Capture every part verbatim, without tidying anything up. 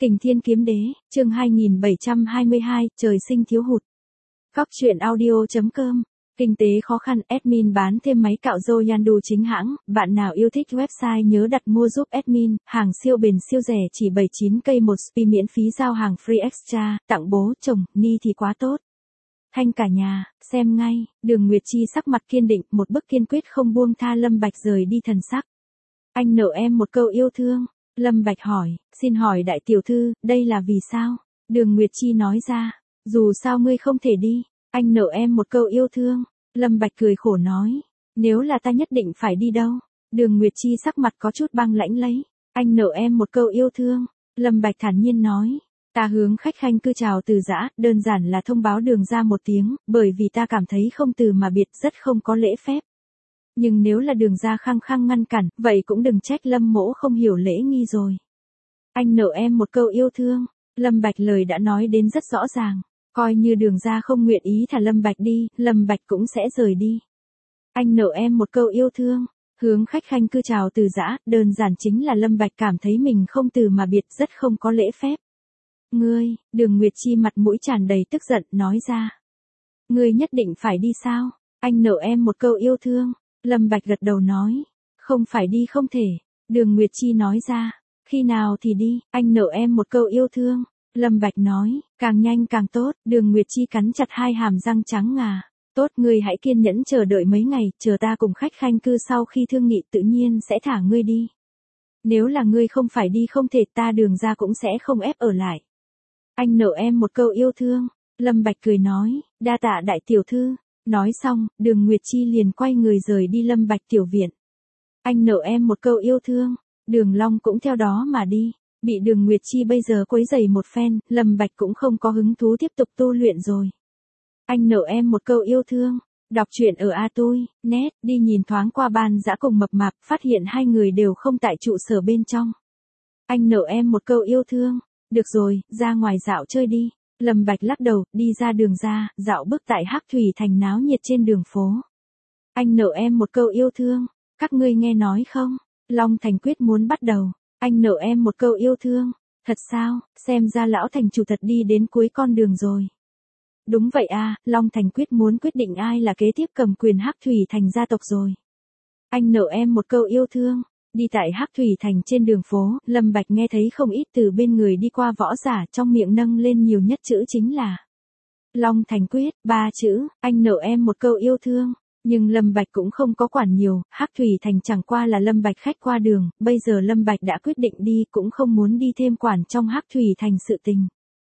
Kình Thiên Kiếm Đế, chương hai nghìn bảy trăm hai mươi hai, trời sinh thiếu hụt. Góc truyện audio chấm com. Kinh tế khó khăn, admin bán thêm máy cạo râu Yandu chính hãng, bạn nào yêu thích website nhớ đặt mua giúp admin, hàng siêu bền siêu rẻ chỉ bảy mươi chín k một spi miễn phí giao hàng free extra, tặng bố, chồng, ni thì quá tốt. Thanh cả nhà, xem ngay, Đường Nguyệt Chi sắc mặt kiên định, một bức kiên quyết không buông tha Lâm Bạch rời đi thần sắc. Anh nợ em một câu yêu thương. Lâm Bạch hỏi, xin hỏi đại tiểu thư, đây là vì sao? Đường Nguyệt Chi nói ra, dù sao ngươi không thể đi, anh nợ em một câu yêu thương. Lâm Bạch cười khổ nói, nếu là ta nhất định phải đi đâu? Đường Nguyệt Chi sắc mặt có chút băng lãnh lấy, anh nợ em một câu yêu thương. Lâm Bạch thản nhiên nói, ta hướng khách khanh cư chào từ giã, đơn giản là thông báo Đường ra một tiếng, bởi vì ta cảm thấy không từ mà biệt rất không có lễ phép. Nhưng nếu là Đường ra khăng khăng ngăn cản, vậy cũng đừng trách Lâm mỗ không hiểu lễ nghi rồi. Anh nợ em một câu yêu thương. Lâm Bạch lời đã nói đến rất rõ ràng. Coi như Đường ra không nguyện ý thả Lâm Bạch đi, Lâm Bạch cũng sẽ rời đi. Anh nợ em một câu yêu thương. Hướng khách khanh cư chào từ giã, đơn giản chính là Lâm Bạch cảm thấy mình không từ mà biệt rất không có lễ phép. Ngươi, Đường Nguyệt Chi mặt mũi tràn đầy tức giận, nói ra. Ngươi nhất định phải đi sao? Anh nợ em một câu yêu thương. Lâm Bạch gật đầu nói, không phải đi không thể. Đường Nguyệt Chi nói ra, khi nào thì đi, anh nợ em một câu yêu thương. Lâm Bạch nói, càng nhanh càng tốt. Đường Nguyệt Chi cắn chặt hai hàm răng trắng ngà. Tốt, ngươi hãy kiên nhẫn chờ đợi mấy ngày, chờ ta cùng khách khanh cư sau khi thương nghị tự nhiên sẽ thả ngươi đi. Nếu là ngươi không phải đi không thể, ta Đường ra cũng sẽ không ép ở lại. Anh nợ em một câu yêu thương. Lâm Bạch cười nói, đa tạ đại tiểu thư. Nói xong, Đường Nguyệt Chi liền quay người rời đi Lâm Bạch tiểu viện. Anh nợ em một câu yêu thương. Đường Long cũng theo đó mà đi. Bị Đường Nguyệt Chi bây giờ quấy rầy một phen, Lâm Bạch cũng không có hứng thú tiếp tục tu luyện rồi. Anh nợ em một câu yêu thương. Đọc truyện ở A Tui, net, đi nhìn thoáng qua Ban Dã cùng Mập Mạp, phát hiện hai người đều không tại trụ sở bên trong. Anh nợ em một câu yêu thương. Được rồi, ra ngoài dạo chơi đi. Lâm Bạch lắc đầu, đi ra Đường ra, dạo bước tại Hắc Thủy Thành náo nhiệt trên đường phố. Anh nợ em một câu yêu thương. Các ngươi nghe nói không? Long Thành quyết muốn bắt đầu. Anh nợ em một câu yêu thương. Thật sao? Xem ra lão thành chủ thật đi đến cuối con đường rồi. Đúng vậy à, Long Thành quyết muốn quyết định ai là kế tiếp cầm quyền Hắc Thủy Thành gia tộc rồi. Anh nợ em một câu yêu thương. Đi tại Hắc Thủy Thành trên đường phố, Lâm Bạch nghe thấy không ít từ bên người đi qua võ giả, trong miệng nâng lên nhiều nhất chữ chính là Long Thành quyết, ba chữ, anh nợ em một câu yêu thương. Nhưng Lâm Bạch cũng không có quản nhiều, Hắc Thủy Thành chẳng qua là Lâm Bạch khách qua đường, bây giờ Lâm Bạch đã quyết định đi, cũng không muốn đi thêm quản trong Hắc Thủy Thành sự tình.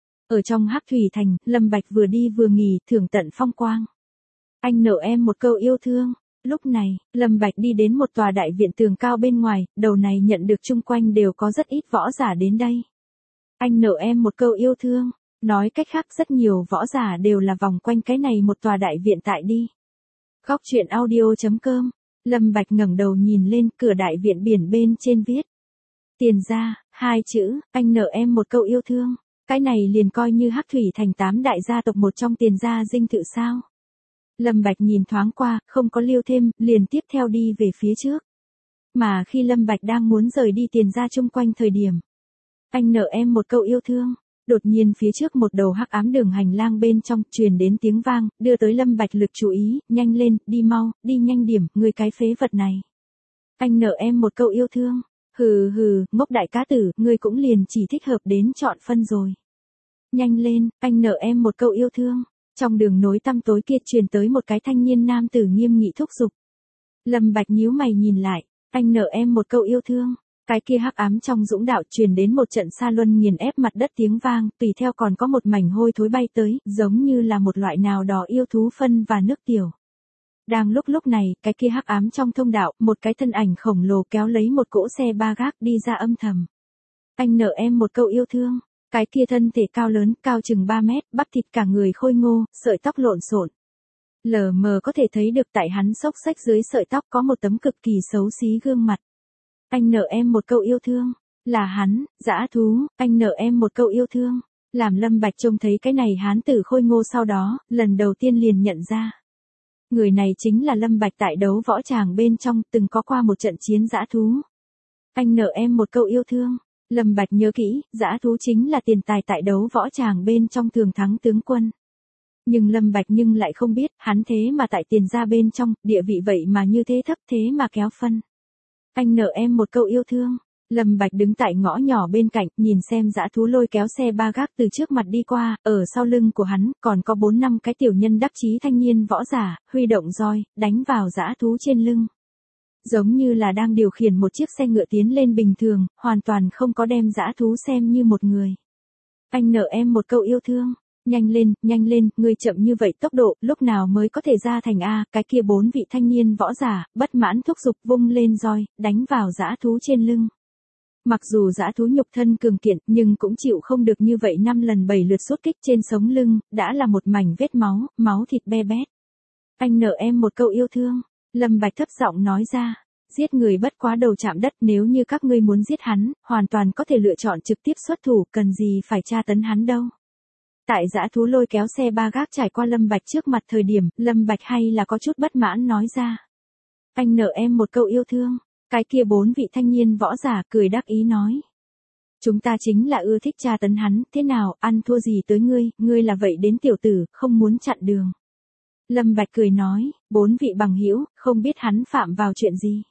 Ở trong Hắc Thủy Thành, Lâm Bạch vừa đi vừa nghỉ, thưởng tận phong quang. Anh nợ em một câu yêu thương. Lúc này, Lâm Bạch đi đến một tòa đại viện tường cao bên ngoài, đầu này nhận được chung quanh đều có rất ít võ giả đến đây. Anh nợ em một câu yêu thương. Nói cách khác rất nhiều võ giả đều là vòng quanh cái này một tòa đại viện tại đi. Góc truyện audio chấm com. Lâm Bạch ngẩng đầu nhìn lên, cửa đại viện biển bên trên viết Tiền gia, hai chữ, anh nợ em một câu yêu thương. Cái này liền coi như Hắc Thủy Thành tám đại gia tộc một trong Tiền gia dinh thự sao? Lâm Bạch nhìn thoáng qua, không có liêu thêm, liền tiếp theo đi về phía trước. Mà khi Lâm Bạch đang muốn rời đi Tiền gia chung quanh thời điểm, anh nợ em một câu yêu thương. Đột nhiên phía trước một đầu hắc ám đường hành lang bên trong truyền đến tiếng vang, đưa tới Lâm Bạch lực chú ý, nhanh lên, đi mau, đi nhanh điểm, người cái phế vật này. Anh nợ em một câu yêu thương. Hừ hừ, ngốc đại cá tử, ngươi cũng liền chỉ thích hợp đến chọn phân rồi. Nhanh lên, anh nợ em một câu yêu thương. Trong đường nối tăm tối kia truyền tới một cái thanh niên nam tử nghiêm nghị thúc giục. Lâm Bạch nhíu mày nhìn lại, anh nợ em một câu yêu thương. Cái kia hắc ám trong dũng đạo truyền đến một trận sa luân nghiền ép mặt đất tiếng vang, tùy theo còn có một mảnh hôi thối bay tới, giống như là một loại nào đó yêu thú phân và nước tiểu. Đang lúc lúc này, cái kia hắc ám trong thông đạo, một cái thân ảnh khổng lồ kéo lấy một cỗ xe ba gác đi ra âm thầm. Anh nợ em một câu yêu thương. Cái kia thân thể cao lớn, cao chừng ba mét, bắp thịt cả người khôi ngô, sợi tóc lộn xộn. Lờ mờ có thể thấy được tại hắn xốc xách dưới sợi tóc có một tấm cực kỳ xấu xí gương mặt. Anh nợ em một câu yêu thương. Là hắn, dã thú, anh nợ em một câu yêu thương. Làm Lâm Bạch trông thấy cái này hán tử khôi ngô sau đó, lần đầu tiên liền nhận ra. Người này chính là Lâm Bạch tại đấu võ tràng bên trong, từng có qua một trận chiến dã thú. Anh nợ em một câu yêu thương. Lâm Bạch nhớ kỹ, dã thú chính là tiền tài tại đấu võ tràng bên trong thường thắng tướng quân. Nhưng Lâm Bạch nhưng lại không biết, hắn thế mà tại tiền gia bên trong, địa vị vậy mà như thế thấp thế mà kéo phân. Anh nợ em một câu yêu thương. Lâm Bạch đứng tại ngõ nhỏ bên cạnh, nhìn xem dã thú lôi kéo xe ba gác từ trước mặt đi qua, ở sau lưng của hắn, còn có bốn năm cái tiểu nhân đắc chí thanh niên võ giả, huy động roi, đánh vào dã thú trên lưng. Giống như là đang điều khiển một chiếc xe ngựa tiến lên bình thường, hoàn toàn không có đem dã thú xem như một người. Anh nợ em một câu yêu thương. Nhanh lên, nhanh lên, ngươi chậm như vậy tốc độ, lúc nào mới có thể ra thành A, cái kia bốn vị thanh niên võ giả, bất mãn thúc giục vung lên roi, đánh vào dã thú trên lưng. Mặc dù dã thú nhục thân cường kiện, nhưng cũng chịu không được như vậy năm lần bảy lượt sút kích trên sống lưng, đã là một mảnh vết máu, máu thịt be bét. Anh nợ em một câu yêu thương. Lâm Bạch thấp giọng nói ra, giết người bất quá đầu chạm đất, nếu như các ngươi muốn giết hắn, hoàn toàn có thể lựa chọn trực tiếp xuất thủ, cần gì phải tra tấn hắn đâu. Tại dã thú lôi kéo xe ba gác trải qua Lâm Bạch trước mặt thời điểm, Lâm Bạch hay là có chút bất mãn nói ra. Anh nợ em một câu yêu thương. Cái kia bốn vị thanh niên võ giả cười đắc ý nói. Chúng ta chính là ưa thích tra tấn hắn, thế nào, ăn thua gì tới ngươi, ngươi là vậy đến tiểu tử, không muốn chặn đường. Lâm Bạch cười nói, bốn vị bằng hữu, không biết hắn phạm vào chuyện gì.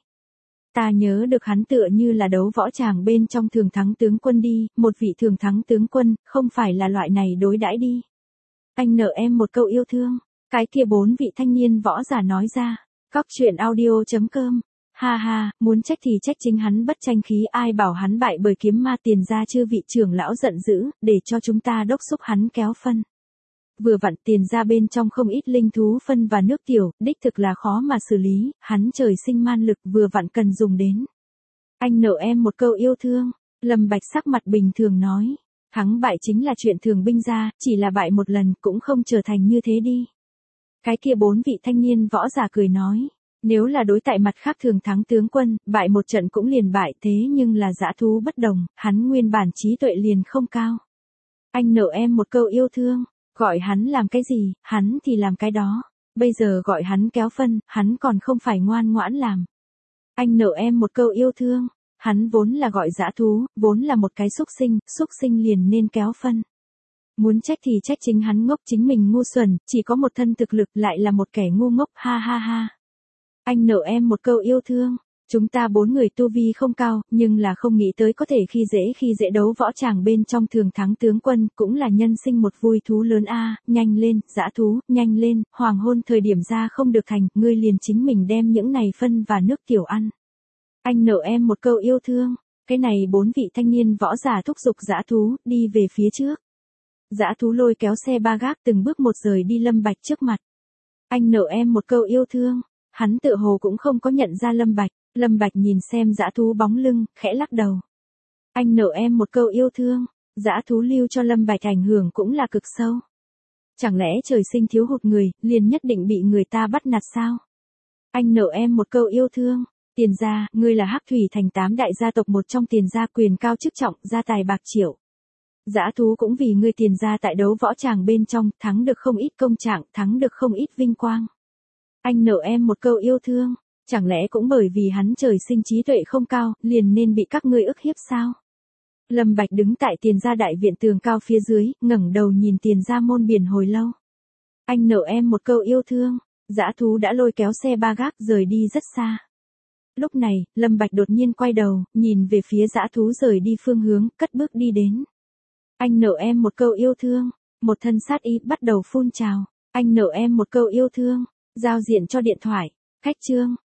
Ta nhớ được hắn tựa như là đấu võ tràng bên trong thường thắng tướng quân đi, một vị thường thắng tướng quân, không phải là loại này đối đãi đi. Anh nợ em một câu yêu thương. Cái kia bốn vị thanh niên võ giả nói ra. Cóc truyện audio chấm com. Ha ha, muốn trách thì trách chính hắn bất tranh khí, ai bảo hắn bại bởi kiếm ma tiền gia chư vị trưởng lão giận dữ, để cho chúng ta đốc xúc hắn kéo phân. Vừa vặn tiền ra bên trong không ít linh thú phân và nước tiểu, đích thực là khó mà xử lý, hắn trời sinh man lực vừa vặn cần dùng đến. Anh nợ em một câu yêu thương. Lâm Bạch sắc mặt bình thường nói. Thắng bại chính là chuyện thường binh ra, chỉ là bại một lần cũng không trở thành như thế đi. Cái kia bốn vị thanh niên võ giả cười nói. Nếu là đối tại mặt khác thường thắng tướng quân, bại một trận cũng liền bại, thế nhưng là dã thú bất đồng, hắn nguyên bản trí tuệ liền không cao. Anh nợ em một câu yêu thương. Gọi hắn làm cái gì, hắn thì làm cái đó. Bây giờ gọi hắn kéo phân, hắn còn không phải ngoan ngoãn làm. Anh nợ em một câu yêu thương. Hắn vốn là gọi dã thú, vốn là một cái xúc sinh, xúc sinh liền nên kéo phân. Muốn trách thì trách chính hắn ngốc, chính mình ngu xuẩn, chỉ có một thân thực lực lại là một kẻ ngu ngốc, ha ha ha. Anh nợ em một câu yêu thương. Chúng ta bốn người tu vi không cao, nhưng là không nghĩ tới có thể khi dễ khi dễ đấu võ tràng bên trong thường thắng tướng quân, cũng là nhân sinh một vui thú lớn a, nhanh lên, dã thú, nhanh lên, hoàng hôn thời điểm ra không được thành, ngươi liền chính mình đem những này phân và nước tiểu ăn. Anh nợ em một câu yêu thương. Cái này bốn vị thanh niên võ giả thúc giục dã thú, đi về phía trước. Dã thú lôi kéo xe ba gác từng bước một rời đi Lâm Bạch trước mặt. Anh nợ em một câu yêu thương. Hắn tự hồ cũng không có nhận ra Lâm Bạch. Lâm Bạch nhìn xem dã thú bóng lưng, khẽ lắc đầu. Anh nợ em một câu yêu thương. Dã thú lưu cho Lâm Bạch ảnh hưởng cũng là cực sâu. Chẳng lẽ trời sinh thiếu hụt người, liền nhất định bị người ta bắt nạt sao? Anh nợ em một câu yêu thương. Tiền gia, ngươi là Hắc Thủy Thành tám đại gia tộc một trong, tiền gia quyền cao chức trọng, gia tài bạc triệu. Dã thú cũng vì ngươi tiền gia tại đấu võ tràng bên trong, thắng được không ít công trạng, thắng được không ít vinh quang. Anh nợ em một câu yêu thương. Chẳng lẽ cũng bởi vì hắn trời sinh trí tuệ không cao, liền nên bị các ngươi ức hiếp sao? Lâm Bạch đứng tại tiền gia đại viện tường cao phía dưới, ngẩng đầu nhìn tiền gia môn biển hồi lâu. Anh nợ em một câu yêu thương. Dã thú đã lôi kéo xe ba gác rời đi rất xa. Lúc này, Lâm Bạch đột nhiên quay đầu, nhìn về phía dã thú rời đi phương hướng, cất bước đi đến. Anh nợ em một câu yêu thương. Một thân sát ý bắt đầu phun trào. Anh nợ em một câu yêu thương. Giao diện cho điện thoại. Khách chương.